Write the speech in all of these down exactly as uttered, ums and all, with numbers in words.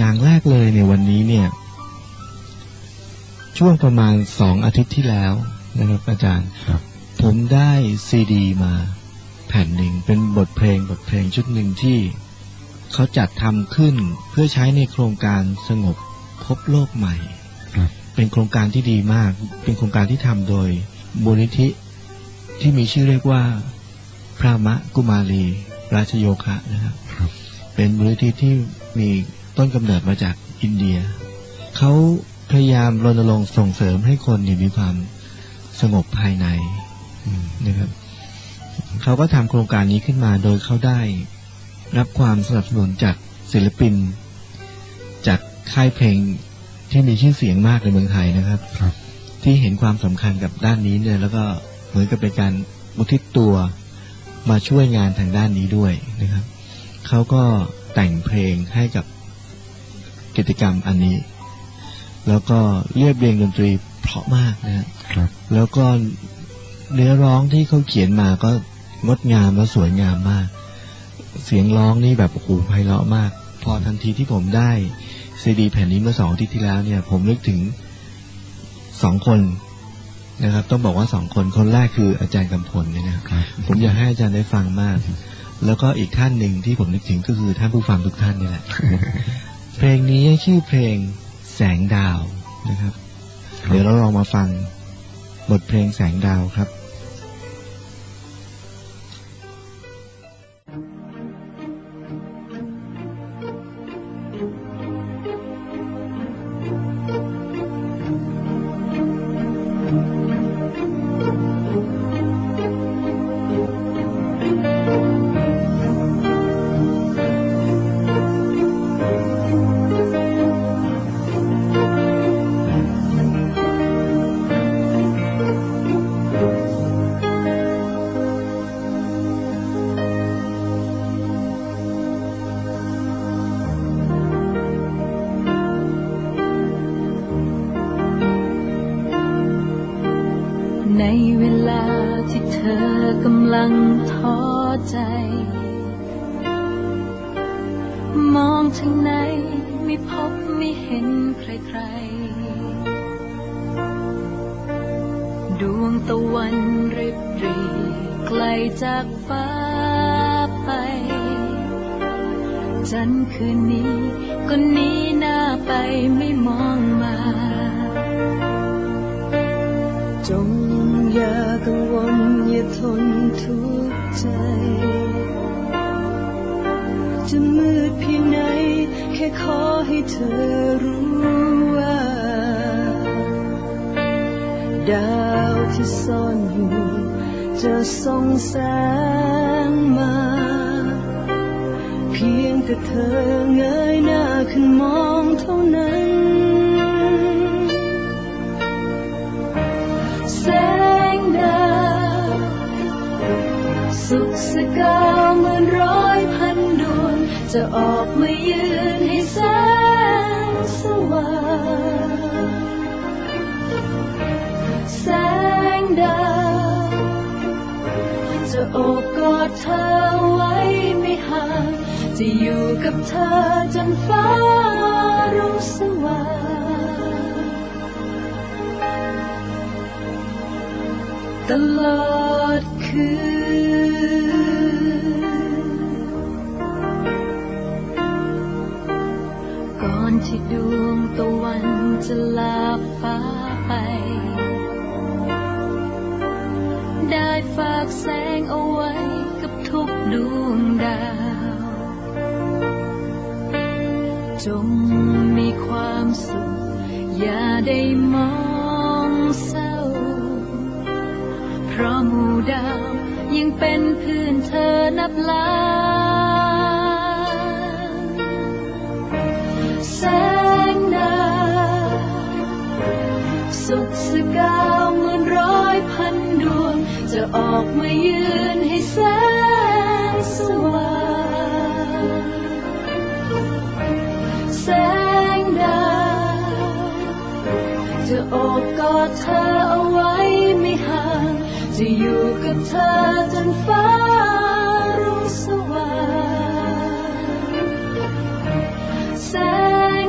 อย่างแรกเลยในวันนี้เนี่ยช่วงประมาณสองอาทิตย์ที่แล้วนะครับอาจารย์ผมได้ซีดีมาแผ่นหนึ่งเป็นบทเพลงบทเพลงชุดหนึ่งที่เขาจัดทำขึ้นเพื่อใช้ในโครงการสงบพบโลกใหม่เป็นโครงการที่ดีมากเป็นโครงการที่ทำโดยมูลนิธิที่มีชื่อเรียกว่าพระมะกุมารีราชโยคะนะครับเป็นมูลนิธิที่มีต้นกำเนิดมาจากอินเดียเขาพยายามรณรงค์ส่งเสริมให้คนมีความสงบภายในนะครับเขาก็ทำโครงการนี้ขึ้นมาโดยเขาได้รับความสนับสนุนจากศิลปินจากค่ายเพลงที่มีชื่อเสียงมากในเมืองไทยนะครับที่เห็นความสำคัญกับด้านนี้เนี่ยแล้วก็เหมือนกับเป็นการอุทิศตัวมาช่วยงานทางด้านนี้ด้วยนะครับเขาก็แต่งเพลงให้กับกิจกรรมอันนี้แล้วก็เรียบเรียงดนตรีเพราะมากนะครับแล้วก็เนื้อร้องที่เขาเขียนมาก็งดงามและสวยงามมากเสียงร้องนี่แบบโอ้โหไพเราะมากพอทันทีที่ผมได้ซีดีแผ่นนี้เมื่อสองอาทิตย์ที่แล้วเนี่ยผมนึกถึงสองคนนะครับต้องบอกว่าสองคนคนแรกคืออาจารย์กำพลเนี่ยนะครับผมอยากให้อาจารย์ได้ฟังมากแล้วก็อีกท่านหนึ่งที่ผมนึกถึงก็คือท่านผู้ฟังทุกท่านนี่แหละ เพลงนี้ชื่อเพลงแสงดาวนะครับเดี๋ยวเราลองมาฟังบทเพลงแสงดาวครับในเวลาที่เธอกำลังท้อใจมองทางไหนไม่พบไม่เห็นใครๆดวงตะวันริบหรี่ไกลจากฟ้าไปจันทร์คืนนี้ก็หนีหน้าไปไม่มองมาจงอย่ากังวลอย่าทนทุกข์ใจจะมืดเพียงไหนแค่ขอให้เธอรู้ว่าดาวที่ซ่อนอยู่จะส่องแสงมาเพียงแต่เธอเงยหน้าขึ้นมองเท่านั้นแสงดาวสุขสกาวเหมือนร้อยพันดวงจะออกมายืนให้แสงสว่างแสงดาวจะโอบกอดเธอไว้ไม่ห่างจะอยู่กับเธอจนฟ้ารุ่งสว่างตลอดคืนก่อนที่ดวงตะวันจะลาฟ้าไปได้ฝากแสงเอาไว้กับทุกดวงดาวจงมีความสุขอย่าได้มองเศร้าเพราะหมู่ดาวยังเป็นเพื่อนเธอนับล้านแสงดาวสุขสกาวเหมือนร้อยพันดวงจะออกมายืนให้แสงสว่างแสงดาวจะโอบกอดเธอเอาไว้ไม่ห่างจะอยู่กับเธอจนฟ้ารุ่งสว่างแสง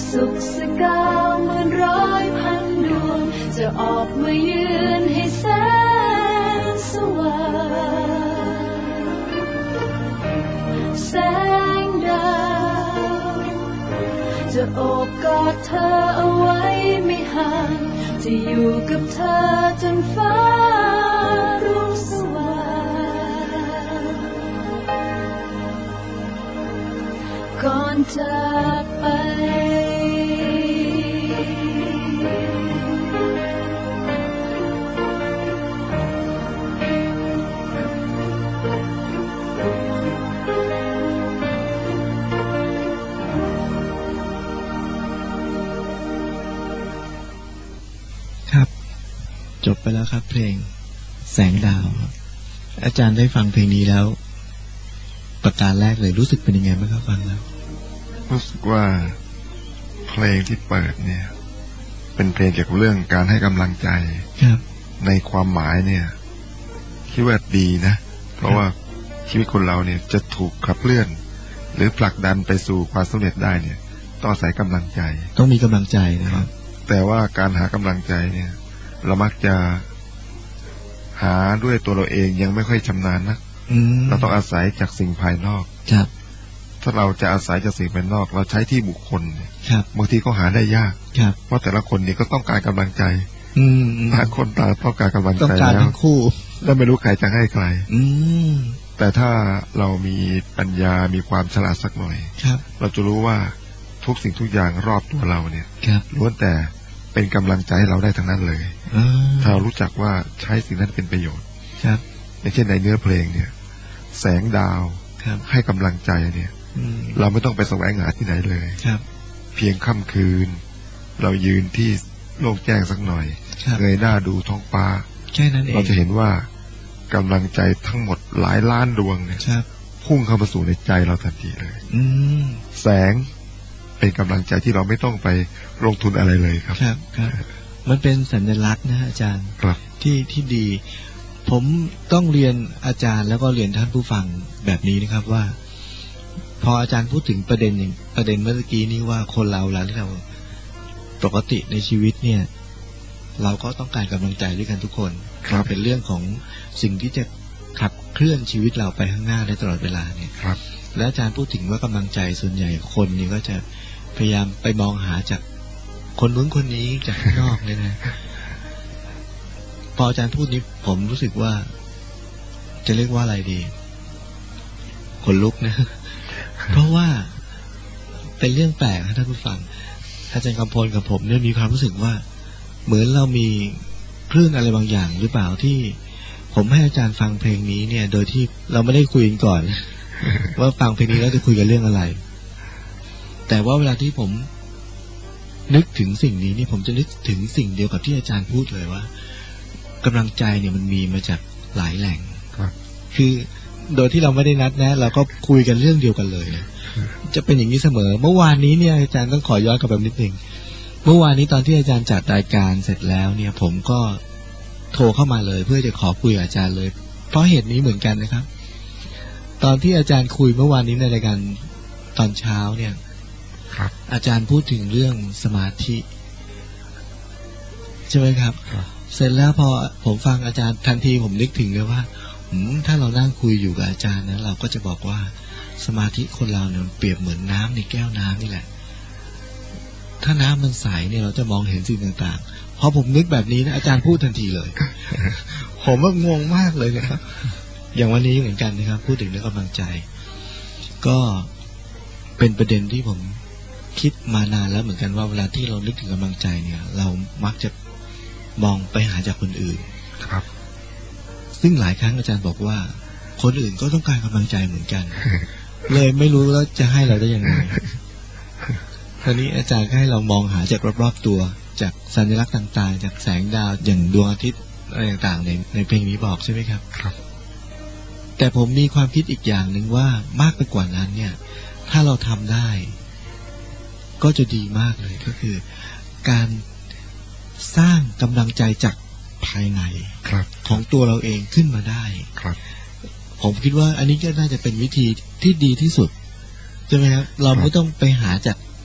สุขสกาวหมื่นร้อยพันดวงจะออกมายืนให้แสงสว่างแสงดาวจะโอบกอดเธอเอาไว้ไม่ห่างจะอยู่กับเธอจนฟ้ารุ่งสว่างก่อนจากไปจบไปแล้วครับเพลงแสงดาวอาจารย์ได้ฟังเพลงนี้แล้วประการแรกเลยรู้สึกเป็นยังไงบ้างครับฟังแล้วรู้สึกว่าเพลงที่เปิดเนี่ยเป็นเพลงเกี่ยวกับเรื่องการให้กำลังใจครับในความหมายเนี่ยคิดว่าดีนะเพราะว่าชีวิตคนเราเนี่ยจะถูกขับเคลื่อนหรือผลักดันไปสู่ความสำเร็จได้เนี่ยต้องอาศัยกำลังใจต้องมีกำลังใจนะครับแต่ว่าการหากำลังใจเนี่ยเรามักจะหาด้วยตัวเราเองยังไม่ค่อยชำนาญนะเราต้องอาศัยจากสิ่งภายนอกครับถ้าเราจะอาศัยจากสิ่งภายนอกเราใช้ที่บุคคลเนี่ยครับบางทีก็หาได้ยากครับเพราะแต่ละคนเนี่ยก็ต้องการกำลังใจอืมต่างคนต่างต้องการกำลังใจแล้วต้องการทั้งคู่แล้วไม่รู้ใครจะให้ใครอืมแต่ถ้าเรามีปัญญามีความฉลาดสักหน่อยครับเราจะรู้ว่าทุกสิ่งทุกอย่างรอบตัวเราเนี่ยครับล้วนแต่เป็นกำลังใจให้เราได้ทั้งนั้นเลยถ้าเรารู้จักว่าใช้สิ่งนั้นเป็นประโยชน์ครับอย่างเช่นในเนื้อเพลงเนี่ยแสงดาวให้กำลังใจเนี่ยเราไม่ต้องไปแสวงหาที่ไหนเลยครับเพียงค่ำคืนเรายืนที่โล่งแจ้งสักหน่อยเงยหน้าดูท้องฟ้าแค่นั้นเองเราจะเห็นว่ากำลังใจทั้งหมดหลายล้านดวงเนี่ยพุ่งเข้ามาสู่ในใจเราทันทีเลยแสงเป็นกำลังใจที่เราไม่ต้องไปลงทุนอะไรเลยครับครับครับมันเป็นสัญลักษณ์นะอาจารย์ครับที่ที่ดีผมต้องเรียนอาจารย์แล้วก็เรียนท่านผู้ฟังแบบนี้นะครับว่าพออาจารย์พูดถึงประเด็นอย่างประเด็นเมื่อกี้นี้ว่าคนเราแล้วที่เราปกติในชีวิตเนี่ยเราก็ต้องการกำลังใจด้วยกันทุกคนครับเป็นเรื่องของสิ่งที่จะขับเคลื่อนชีวิตเราไปข้างหน้าได้ตลอดเวลาเนี่ยครับและอาจารย์พูดถึงว่ากำลังใจส่วนใหญ่คนนี่ก็จะพยายามไปมองหาจากคนนู้นคนนี้จากข้างนอกเลยนะพออาจารย์พูดนี้ผมรู้สึกว่าจะเรียกว่าอะไรดีขนลุกนะเพราะว่าเป็นเรื่องแปลกนะท่านผู้ฟังอาจารย์กำพลกับผมเนี่ยมีความรู้สึกว่าเหมือนเรามีคลื่นอะไรบางอย่างหรือเปล่าที่ผมให้อาจารย์ฟังเพลงนี้เนี่ยโดยที่เราไม่ได้คุยกันก่อน ว่าฟังเพลงนี้แล้วจะคุยกันเรื่องอะไรแต่ว่าเวลาที่ผมนึกถึงสิ่งนี้นี่ผมจะนึกถึงสิ่งเดียวกับที่อาจารย์พูดเลยว่ากำลังใจเนี่ยมันมีมาจากหลายแหล่งคือโดยที่เราไม่ได้นัดนะเราก็คุยกันเรื่องเดียวกันเลยนะจะเป็นอย่างนี้เสมอเมื่อวานนี้เนี่ยอาจารย์ต้องขอย้อนกลับไปนิดนึงเมื่อวานนี้ตอนที่อาจารย์จัดรายการเสร็จแล้วเนี่ยผมก็โทรเข้ามาเลยเพื่อจะขอคุยกับอาจารย์เลยเพราะเหตุนี้เหมือนกันนะครับตอนที่อาจารย์คุยเมื่อวานนี้ในรายการตอนเช้าเนี่ยอาจารย์พูดถึงเรื่องสมาธิใช่ไหมครับเสร็จแล้วพอผมฟังอาจารย์ทันทีผมนึกถึงเลยว่าถ้าเรานั่งคุยอยู่กับอาจารย์นะเราก็จะบอกว่าสมาธิคนเราเนี่ยเปรียบเหมือนน้ำในแก้วน้ำนี่แหละถ้าน้ำมันใสเนี่ยเราจะมองเห็นสิ่งต่างๆพอผมนึกแบบนี้นะอาจารย์พูดทันทีเลย ผมว่างงมากเลยนะครับอย่างวันนี้เหมือนกันนะครับพูดถึงเรื่องกำลังใจก็เป็นประเด็นที่ผมคิดมานานแล้วเหมือนกันว่าเวลาที่เรานึกถึงกำลังใจเนี่ยเรามักจะมองไปหาจากคนอื่นครับซึ่งหลายครั้งอาจารย์บอกว่าคนอื่นก็ต้องการกำลังใจเหมือนกัน เลยไม่รู้แล้วจะให้เราได้ยังไงคราวนี้อาจารย์ก็ให้เรามองหาจากรอบๆตัวจากสัญลักษณ์ต่างๆจากแสงดาวอย่างดวงอาทิตย์อะไรต่างๆในในเพลงนี้บอกใช่ไหมครับครับแต่ผมมีความคิดอีกอย่างหนึ่งว่ามากไปกว่านั้นเนี่ยถ้าเราทำได้ก็จะดีมากเลยก็คือการสร้างกำลังใจจากภายในของตัวเราเองขึ้นมาได้ผมคิดว่าอันนี้ก็น่าจะเป็นวิธีที่ดีที่สุดใช่ไหมครับเราไม่ต้องไปหาจาก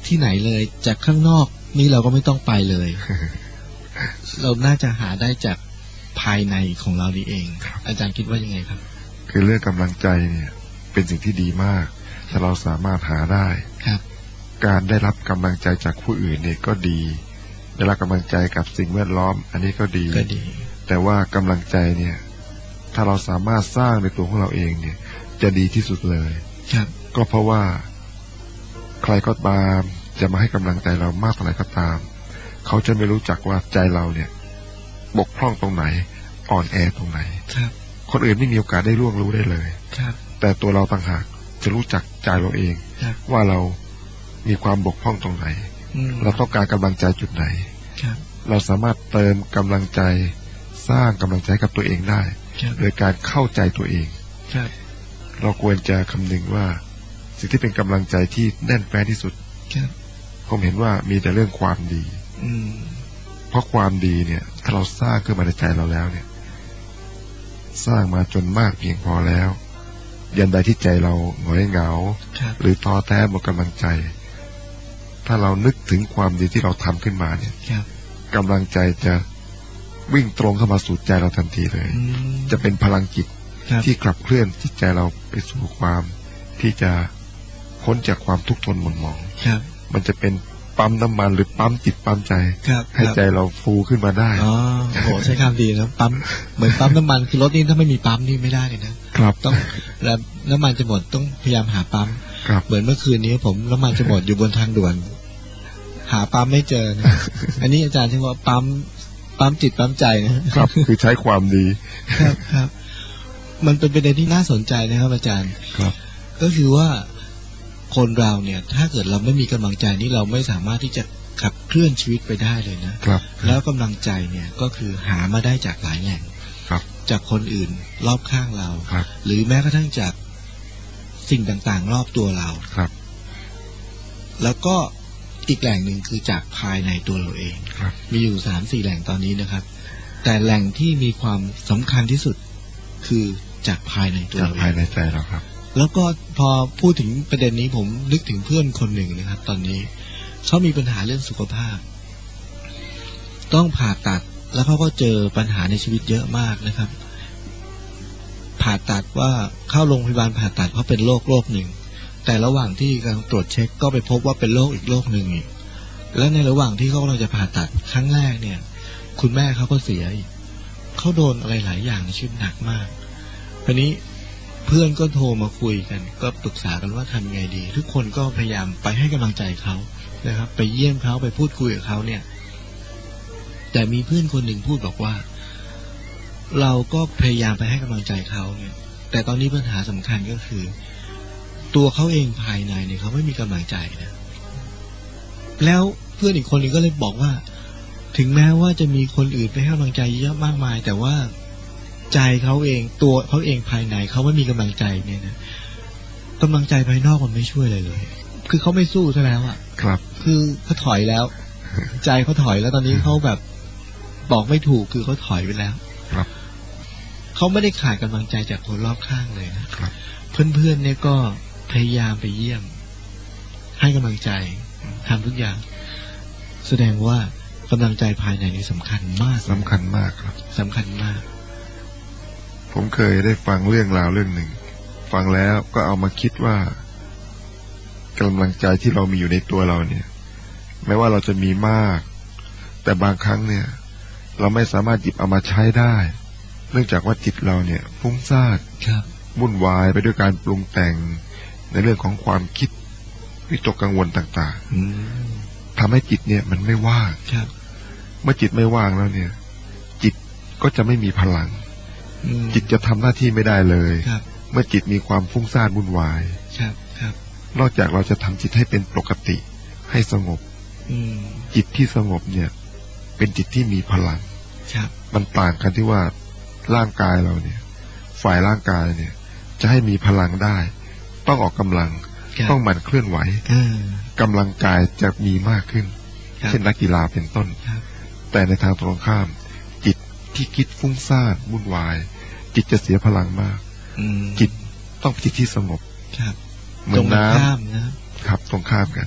ที่ไหนเลยจากข้างนอกนี่เราก็ไม่ต้องไปเลย เราน่าจะหาได้จากภายในของเรานี่เองอาจารย์คิดว่ายังไงครับคือเรื่องกำลังใจเนี่ยเป็นสิ่งที่ดีมากถ้าเราสามารถหาได้ครับการได้รับกำลังใจจากผู้อื่นเนี่ยก็ดีได้รับกำลังใจกับสิ่งแวดล้อมอันนี้ก็ดีก็ดีแต่ว่ากำลังใจเนี่ยถ้าเราสามารถสร้างในตัวของเราเองเนี่ยจะดีที่สุดเลยครับก็เพราะว่าใครก็ตามจะมาให้กำลังใจเรามากเท่าไหร่ก็ตามเขาจะไม่รู้จักว่าใจเราเนี่ยบกพร่องตรงไหนอ่อนแอตรงไหนครับคนอื่นไม่มีโอกาสได้ร่วงรู้ได้เลยครับแต่ตัวเราต่างหากจะรู้จักใจเราเองว่าเรามีความบกพร่องตรงไหนเราต้องการกำลังใจจุดไหนเราสามารถเติมกำลังใจสร้างกำลังใจกับตัวเองได้โดยการเข้าใจตัวเองเราควรจะคำนึงว่าสิ่งที่เป็นกำลังใจที่แน่นแฟ้นที่สุดผมเห็นว่ามีแต่เรื่องความดีเพราะความดีเนี่ยถ้าเราสร้างขึ้นมาในใจเราแล้วเนี่ยสร้างมาจนมากเพียงพอแล้วยันใดที่ใจเราหงอยเหงาหรือท้อแท้หมดกำลังใจถ้าเรานึกถึงความดีที่เราทำขึ้นมาเนี่ยกำลังใจจะวิ่งตรงเข้ามาสู่ใจเราทันทีเลยจะเป็นพลังจิตที่ขับเคลื่อนจิตใจเราไปสู่ความที่จะพ้นจากความทุกข์ทนหม่นหมองมันจะเป็นปั๊มน้ำมันหรือปั๊มจิตปั๊มใจให้ใจเราฟูขึ้นมาได้อ๋อโหใช้คำดีนะปั๊มเหมือนปั๊มน้ำมันคือรถนี่ถ้าไม่มีปั๊มนี่ไม่ได้เลยนะครับต้องแล้วน้ำมันจะหมดต้องพยายามหาปั๊มเหมือนเมื่อคืนนี้ผมน้ำมันจะหมดอยู่บนทางด่วนหาปั๊มไม่เจอนะอันนี้อาจารย์ที่ว่าปั๊มปั๊มจิตปั๊มใจนะครับคือใช้ความดีครับครับมันเป็นประเด็นที่น่าสนใจนะครับอาจารย์ครับก็คือว่าคนเราเนี่ยถ้าเกิดเราไม่มีกำลังใจนี่เราไม่สามารถที่จะขับเคลื่อนชีวิตไปได้เลยนะครับแล้วกำลังใจเนี่ยก็คือหามาได้จากหลายแหล่งครับจากคนอื่นรอบข้างเราครับหรือแม้กระทั่งจากสิ่งต่างๆรอบตัวเราครับแล้วก็อีกแหล่งหนึ่งคือจากภายในตัวเราเองมีอยู่สามสี่แหล่งตอนนี้นะครับแต่แหล่งที่มีความสำคัญที่สุดคือจากภายในตัวเราจากภายในใจเราครับแล้วก็พอพูดถึงประเด็นนี้ผมนึกถึงเพื่อนคนหนึ่งนะครับตอนนี้เขามีปัญหาเรื่องสุขภาพต้องผ่าตัดแล้วเขาก็เจอปัญหาในชีวิตเยอะมากนะครับผ่าตัดว่าเข้าโรงพยาบาลผ่าตัดเพราะเป็นโรคโรคหนึ่งแต่ระหว่างที่กำลังตรวจเช็คก็ไปพบว่าเป็นโรคอีกโรคหนึ่งอีกและในระหว่างที่เขากำลังจะผ่าตัดครั้งแรกเนี่ยคุณแม่เขาก็เสียอีกเขาโดนอะไรหลายอย่างในชีวิตหนักมากทีนี้เพื่อนก็โทรมาคุยกันก็ปรึกษากันว่าทำไงดีทุกคนก็พยายามไปให้กำลังใจเขานะครับไปเยี่ยมเขาไปพูดคุยกับเขาเนี่ยแต่มีเพื่อนคนหนึ่งพูดบอกว่าเราก็พยายามไปให้กำลังใจเขาเนี่ยแต่ตอนนี้ปัญหาสำคัญก็คือตัวเขาเองภายในเนี่ยเขาไม่มีกำลังใจนะแล้วเพื่อนอีกคนนึงก็เลยบอกว่าถึงแม้ว่าจะมีคนอื่นไปให้กำลังใจเยอะมากมายแต่ว่าใจเขาเองตัวเขาเองภายในเขาไม่มีกำลังใจเนี่ยนะกำลังใจภายนอกมันไม่ช่วยเลยเลยคือเขาไม่สู้ซะแล้วอ่ะครับคือเขาถอยแล้วใจเขาถอยแล้วตอนนี้เขาแบบบอกไม่ถูกคือเขาถอยไปแล้วครับเขาไม่ได้ขาดกำลังใจจากคนรอบข้างเลยนะครับเพื่อนๆเนี่ยก็พยายามไปเยี่ยมให้กำลังใจทำทุกอย่างแสดงว่ากำลังใจภายในนี่สำคัญมากสำคัญมากครับสำคัญมากผมเคยได้ฟังเรื่องราวเรื่องหนึ่งฟังแล้วก็เอามาคิดว่ากำลังใจที่เรามีอยู่ในตัวเราเนี่ยแม้ว่าเราจะมีมากแต่บางครั้งเนี่ยเราไม่สามารถหยิบเอามาใช้ได้เนื่องจากว่าจิตเราเนี่ยฟุ้งซ่านวุ่นวายไปด้วยการปรุงแต่งในเรื่องของความคิดวิตกกังวลต่างๆทำให้จิตเนี่ยมันไม่ว่างเมื่อจิตไม่ว่างแล้วเนี่ยจิตก็จะไม่มีพลังจิตจะทำหน้าที่ไม่ได้เลยเมื่อจิตมีความฟุ้งซ่านวุ่นวายนอกจากเราจะทำจิตให้เป็นปกติให้สงบจิตที่สงบเนี่ยเป็นจิตที่มีพลังมันต่างกันที่ว่าร่างกายเราเนี่ยฝ่ายร่างกายเนี่ยจะให้มีพลังได้ต้องออกกำลังต้องหมั่นเคลื่อนไหวกำลังกายจะมีมากขึ้นเช่นนักกีฬาเป็นต้นแต่ในทางตรงข้ามจิตที่คิดฟุ้งซ่านวุ่นวายจิตจะเสียพลังมากจิตต้องจิตที่สงบเหมือนน้ำครับตรงข้ามกัน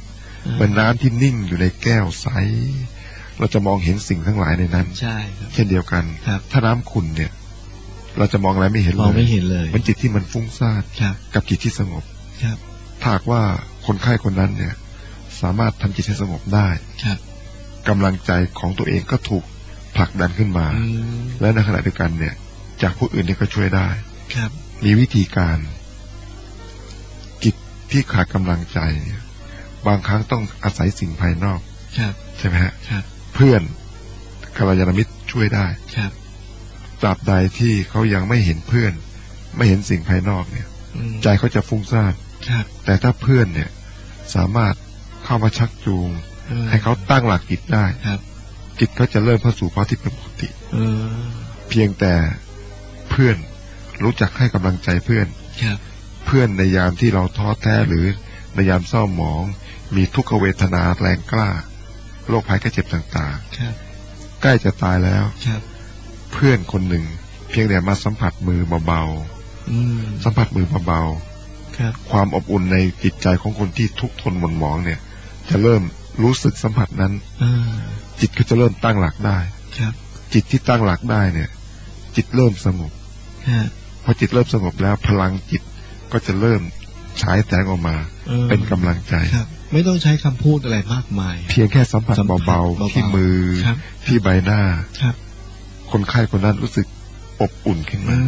เหมือนน้ำที่นิ่งอยู่ในแก้วใสเราจะมองเห็นสิ่งทั้งหลายในนั้นใช่ครับเช่นเดียวกันถ้าน้ำขุ่นเนี่ยเราจะมองอะไรไม่เห็นเลยมองไม่เห็นเลยมันจิตที่มันฟุ้งซ่านกับจิตที่สงบถ้าหากว่าคนไข้คนนั้นเนี่ยสามารถทำจิตให้สงบได้กำลังใจของตัวเองก็ถูกผลักดันขึ้นมาและในขณะเดียวกันเนี่ยจากผู้อื่นเนี่ยก็ช่วยได้มีวิธีการจิตที่ขาดกำลังใจบางครั้งต้องอาศัยสิ่งภายนอกใช่ไหมฮะเพื่อนกัลยาณมิตรช่วยได้ตราบใดที่เขายังไม่เห็นเพื่อนไม่เห็นสิ่งภายนอกเนี่ยใจเขาจะฟุ้งซ่านแต่ถ้าเพื่อนเนี่ยสามารถเข้ามาชักจูงให้เขาตั้งหลักจิตได้จิตเขาจะเริ่มเข้าสู่ภาวะที่เป็นปกติเพียงแต่เพื่อนรู้จักให้กำลังใจเพื่อนเพื่อนในยามที่เราท้อแท้หรือในยามเศร้าหมองมีทุกขเวทนาแรงกล้าโรคภัยไข้เจ็บต่างๆใกล้จะตายแล้วเพื่อนคนหนึ่งเพียงแต่มาสัมผัสมือเบาๆสัมผัสมือเบาๆความอบอุ่นในจิตใจของคนที่ทุกข์ทนหม่นหมองเนี่ยจะเริ่มรู้สึกสัมผัสนั้นจิตก็จะเริ่มตั้งหลักได้จิตที่ตั้งหลักได้เนี่ยจิตเริ่มสงบพอจิตเริ่มสงบแล้วพลังจิตก็จะเริ่มฉายแสงออกมาเป็นกำลังใจไม่ต้องใช้คำพูดอะไรมากมายเพียงแค่สัมผัสเบาๆที่มือที่ใบหน้าคนไข้คนนั้นรู้สึกอบอุ่นขึ้นมา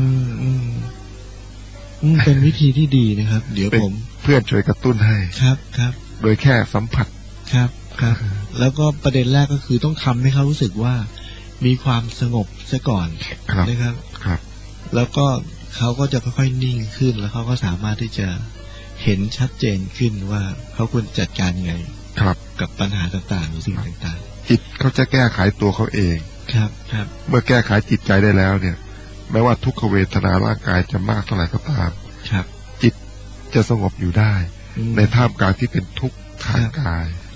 เป็นวิธีที่ดีนะครับเดี๋ยวผมเพื่อนช่วยกระตุ้นให้ครับครับโดยแค่สัมผัสครับครับแล้วก็ประเด็นแรกก็คือต้องทำให้เขารู้สึกว่ามีความสงบซะก่อนนะครับครับแล้วก็เขาก็จะค่อยๆนิ่งขึ้นแล้วเขาก็สามารถที่จะเห็นชัดเจนขึ้นว่าเขาควรจัดการไงครับกับปัญหาต่างๆหรือสิ่งต่างๆจิตเขาจะแก้ไขตัวเขาเองครับครับเมื่อแก้ไขจิตใจได้แล้วเนี่ยไม่ว่าทุกขเวทนาร่างกายจะมากเท่าไหร่ก็ตามครับจิตจะสงบอยู่ได้ในท่ามกลางที่เป็นทุกข์ทางกาย